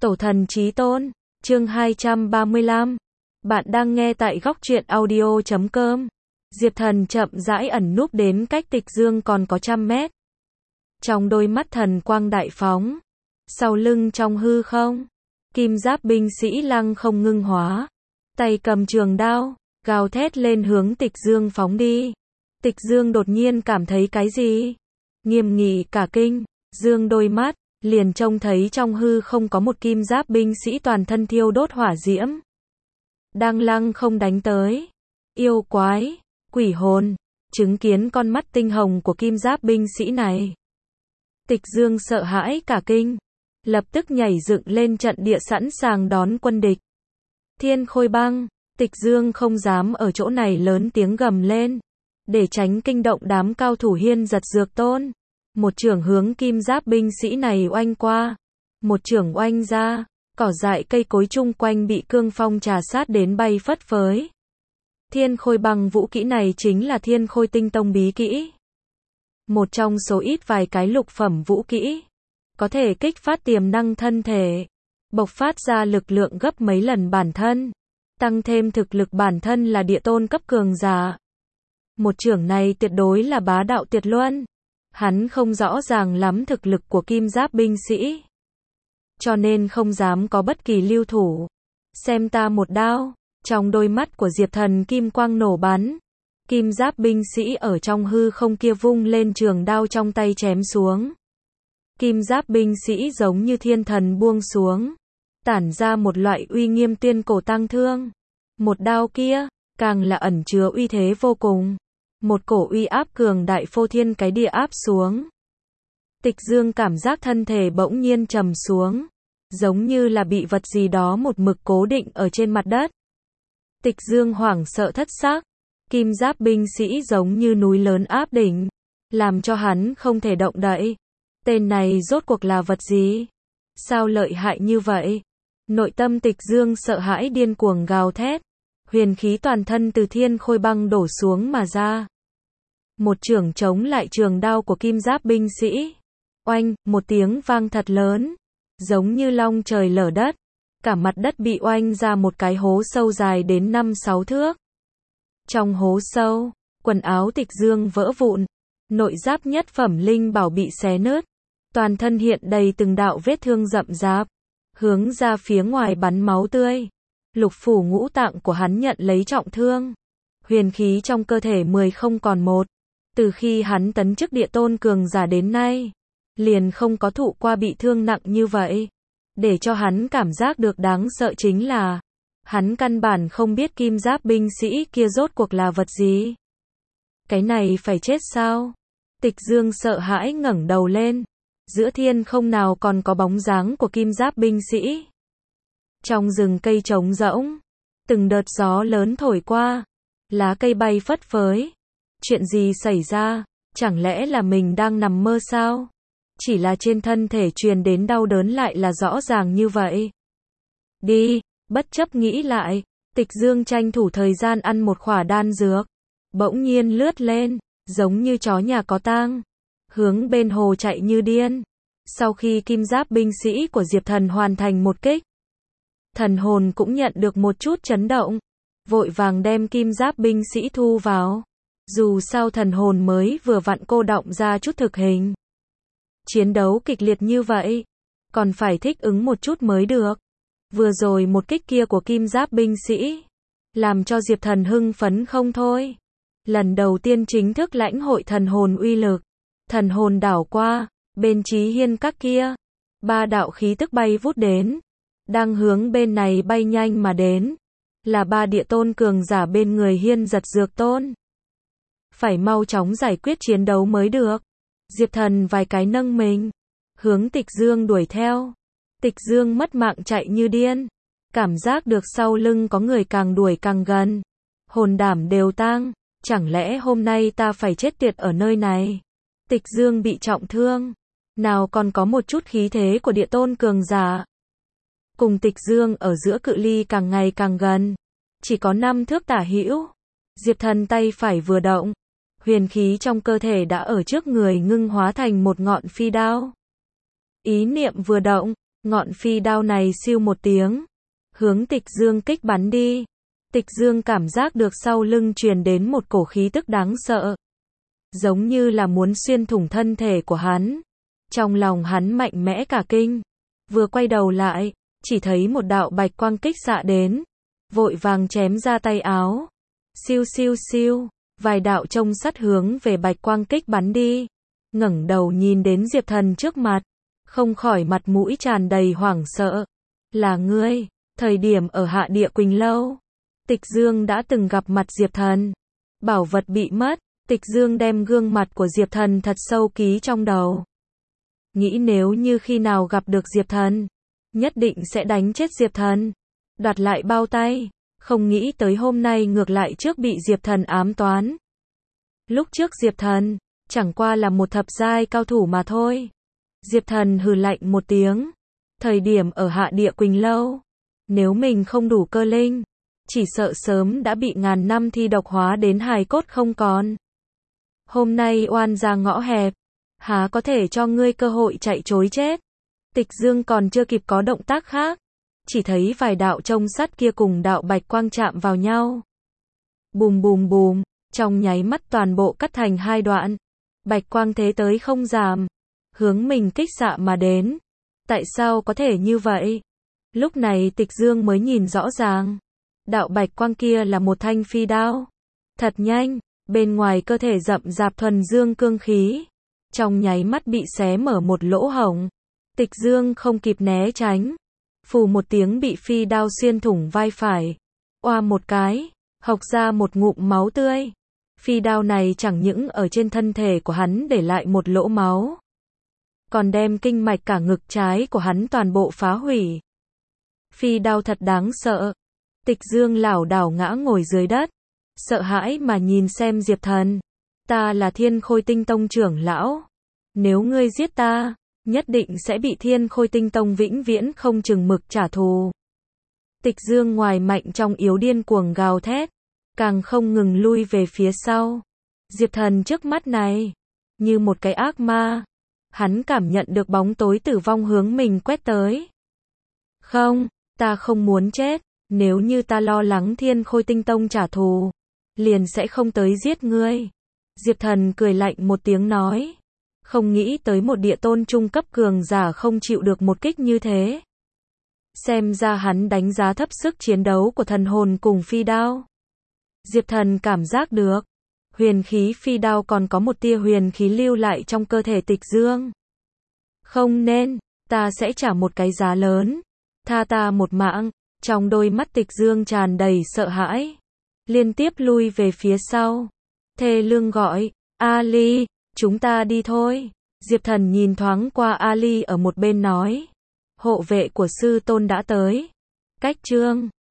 Tổ thần chí tôn, chương 235. Bạn đang nghe tại góc truyện audio.com. Diệp Thần chậm rãi ẩn núp đến cách Tịch Dương còn có 100 mét. Trong đôi mắt thần quang đại phóng. Sau lưng trong hư không, kim giáp binh sĩ lăng không ngưng hóa. Tay cầm trường đao, gào thét lên hướng Tịch Dương phóng đi. Tịch Dương đột nhiên cảm thấy cái gì? Nghiêm nghị cả kinh, dương đôi mắt, liền trông thấy trong hư không có một kim giáp binh sĩ toàn thân thiêu đốt hỏa diễm. Đang lăng không đánh tới. Yêu quái, quỷ hồn, chứng kiến con mắt tinh hồng của kim giáp binh sĩ này. Tịch Dương sợ hãi cả kinh, lập tức nhảy dựng lên trận địa sẵn sàng đón quân địch. Thiên Khôi Băng, Tịch Dương không dám ở chỗ này lớn tiếng gầm lên, để tránh kinh động đám cao thủ Hiên Giật Dược Tôn. Một chưởng hướng kim giáp binh sĩ này oanh qua. Một chưởng oanh ra, cỏ dại cây cối chung quanh bị cương phong trà sát đến bay phất phới. Thiên Khôi Băng vũ kỹ này chính là Thiên Khôi Tinh Tông bí kỹ. Một trong số ít vài cái lục phẩm vũ kỹ, có thể kích phát tiềm năng thân thể, bộc phát ra lực lượng gấp mấy lần bản thân, tăng thêm thực lực bản thân là địa tôn cấp cường giả. Một chưởng này tuyệt đối là bá đạo tuyệt luân. Hắn không rõ ràng lắm thực lực của kim giáp binh sĩ, cho nên không dám có bất kỳ lưu thủ. Xem ta một đao. Trong đôi mắt của Diệp Thần kim quang nổ bắn. Kim giáp binh sĩ ở trong hư không kia vung lên trường đao trong tay chém xuống. Kim giáp binh sĩ giống như thiên thần buông xuống, tản ra một loại uy nghiêm tuyên cổ tăng thương. Một đao kia, càng là ẩn chứa uy thế vô cùng. Một cổ uy áp cường đại phô thiên cái địa áp xuống. Tịch Dương cảm giác thân thể bỗng nhiên trầm xuống, giống như là bị vật gì đó một mực cố định ở trên mặt đất. Tịch Dương hoảng sợ thất xác, kim giáp binh sĩ giống như núi lớn áp đỉnh, làm cho hắn không thể động đậy. Tên này rốt cuộc là vật gì? Sao lợi hại như vậy? Nội tâm Tịch Dương sợ hãi điên cuồng gào thét, huyền khí toàn thân từ Thiên Khôi Băng đổ xuống mà ra. Một chưởng chống lại trường đao của kim giáp binh sĩ. Oanh, một tiếng vang thật lớn, giống như long trời lở đất. Cả mặt đất bị oanh ra một cái hố sâu dài đến 5-6 thước. Trong hố sâu, quần áo Tịch Dương vỡ vụn, nội giáp nhất phẩm linh bảo bị xé nứt, toàn thân hiện đầy từng đạo vết thương rậm rạp, hướng ra phía ngoài bắn máu tươi. Lục phủ ngũ tạng của hắn nhận lấy trọng thương, huyền khí trong cơ thể 10 không còn một. Từ khi hắn tấn chức địa tôn cường giả đến nay, liền không có thụ qua bị thương nặng như vậy. Để cho hắn cảm giác được đáng sợ chính là, hắn căn bản không biết kim giáp binh sĩ kia rốt cuộc là vật gì. Cái này phải chết sao? Tịch Dương sợ hãi ngẩng đầu lên. Giữa thiên không nào còn có bóng dáng của kim giáp binh sĩ. Trong rừng cây trống rỗng, từng đợt gió lớn thổi qua, lá cây bay phất phới. Chuyện gì xảy ra? Chẳng lẽ là mình đang nằm mơ sao? Chỉ là trên thân thể truyền đến đau đớn lại là rõ ràng như vậy. Đi, bất chấp nghĩ lại, Tịch Dương tranh thủ thời gian ăn một khỏa đan dược. Bỗng nhiên lướt lên, giống như chó nhà có tang, hướng bên hồ chạy như điên. Sau khi kim giáp binh sĩ của Diệp Thần hoàn thành một kích, thần hồn cũng nhận được một chút chấn động, vội vàng đem kim giáp binh sĩ thu vào. Dù sao thần hồn mới vừa vặn cô đọng ra chút thực hình. Chiến đấu kịch liệt như vậy, còn phải thích ứng một chút mới được. Vừa rồi một kích kia của kim giáp binh sĩ, làm cho Diệp Thần hưng phấn không thôi. Lần đầu tiên chính thức lãnh hội thần hồn uy lực. Thần hồn đảo qua, bên Chí Hiên các kia, 3 đạo khí tức bay vút đến, đang hướng bên này bay nhanh mà đến, là 3 địa tôn cường giả bên người Hiên Giật Dược Tôn. Phải mau chóng giải quyết chiến đấu mới được. Diệp Thần vài cái nâng mình, hướng Tịch Dương đuổi theo. Tịch Dương mất mạng chạy như điên, cảm giác được sau lưng có người càng đuổi càng gần. Hồn đảm đều tang, chẳng lẽ hôm nay ta phải chết tiệt ở nơi này? Tịch Dương bị trọng thương, nào còn có một chút khí thế của địa tôn cường giả. Cùng Tịch Dương ở giữa cự ly càng ngày càng gần, chỉ có 5 thước tả hữu. Diệp Thần tay phải vừa động, huyền khí trong cơ thể đã ở trước người ngưng hóa thành một ngọn phi đao. Ý niệm vừa động, Ngọn phi đao này siêu một tiếng, hướng Tịch Dương kích bắn đi. Tịch Dương cảm giác được sau lưng truyền đến một cổ khí tức đáng sợ, giống như là muốn xuyên thủng thân thể của hắn. Trong lòng hắn mạnh mẽ cả kinh, vừa quay đầu lại, chỉ thấy một đạo bạch quang kích xạ đến, vội vàng chém ra tay áo. Siêu siêu siêu, vài đạo trông sắt hướng về bạch quang kích bắn đi. Ngẩng đầu nhìn đến Diệp Thần trước mặt, không khỏi mặt mũi tràn đầy hoảng sợ. Là ngươi? Thời điểm ở Hạ Địa Quỳnh Lâu, Tịch Dương đã từng gặp mặt Diệp Thần. Bảo vật bị mất, Tịch Dương đem gương mặt của Diệp Thần thật sâu ký trong đầu. Nghĩ nếu như khi nào gặp được Diệp Thần, nhất định sẽ đánh chết Diệp Thần, đoạt lại bao tay. Không nghĩ tới hôm nay ngược lại trước bị Diệp Thần ám toán. Lúc trước Diệp Thần, chẳng qua là một thập giai cao thủ mà thôi. Diệp Thần hừ lạnh một tiếng. Thời điểm ở Hạ Địa Quỳnh Lâu, nếu mình không đủ cơ linh, chỉ sợ sớm đã bị ngàn năm thi độc hóa đến hài cốt không còn. Hôm nay oan ra ngõ hẹp, há có thể cho ngươi cơ hội chạy trối chết. Tịch Dương còn chưa kịp có động tác khác, chỉ thấy vài đạo trông sắt kia cùng đạo bạch quang chạm vào nhau. Bùm bùm bùm, trong nháy mắt toàn bộ cắt thành hai đoạn. Bạch quang thế tới không giảm, hướng mình kích xạ mà đến. Tại sao có thể như vậy? Lúc này Tịch Dương mới nhìn rõ ràng. Đạo bạch quang kia là một thanh phi đao. Thật nhanh, bên ngoài cơ thể rậm rạp thuần dương cương khí, trong nháy mắt bị xé mở một lỗ hổng. Tịch Dương không kịp né tránh, phù một tiếng bị phi đao xuyên thủng vai phải. Oa một cái, hộc ra một ngụm máu tươi. Phi đao này chẳng những ở trên thân thể của hắn để lại một lỗ máu, còn đem kinh mạch cả ngực trái của hắn toàn bộ phá hủy. Phi đao thật đáng sợ. Tịch Dương lảo đảo ngã ngồi dưới đất, sợ hãi mà nhìn xem Diệp Thần. Ta là Thiên Khôi Tinh Tông trưởng lão. Nếu ngươi giết ta, nhất định sẽ bị Thiên Khôi Tinh Tông vĩnh viễn không chừng mực trả thù. Tịch Dương ngoài mạnh trong yếu điên cuồng gào thét, càng không ngừng lui về phía sau. Diệp Thần trước mắt này, như một cái ác ma. Hắn cảm nhận được bóng tối tử vong hướng mình quét tới. Không, ta không muốn chết. Nếu như ta lo lắng Thiên Khôi Tinh Tông trả thù, liền sẽ không tới giết ngươi. Diệp Thần cười lạnh một tiếng nói. Không nghĩ tới một địa tôn trung cấp cường giả không chịu được một kích như thế. Xem ra hắn đánh giá thấp sức chiến đấu của thần hồn cùng phi đao. Diệp Thần cảm giác được, huyền khí phi đao còn có một tia huyền khí lưu lại trong cơ thể Tịch Dương. Không nên, ta sẽ trả một cái giá lớn. Tha ta một mạng. Trong đôi mắt Tịch Dương tràn đầy sợ hãi, liên tiếp lui về phía sau. Thê lương gọi, Ali, chúng ta đi thôi. Diệp Thần nhìn thoáng qua Ali ở một bên nói. Hộ vệ của sư tôn đã tới. Cách chương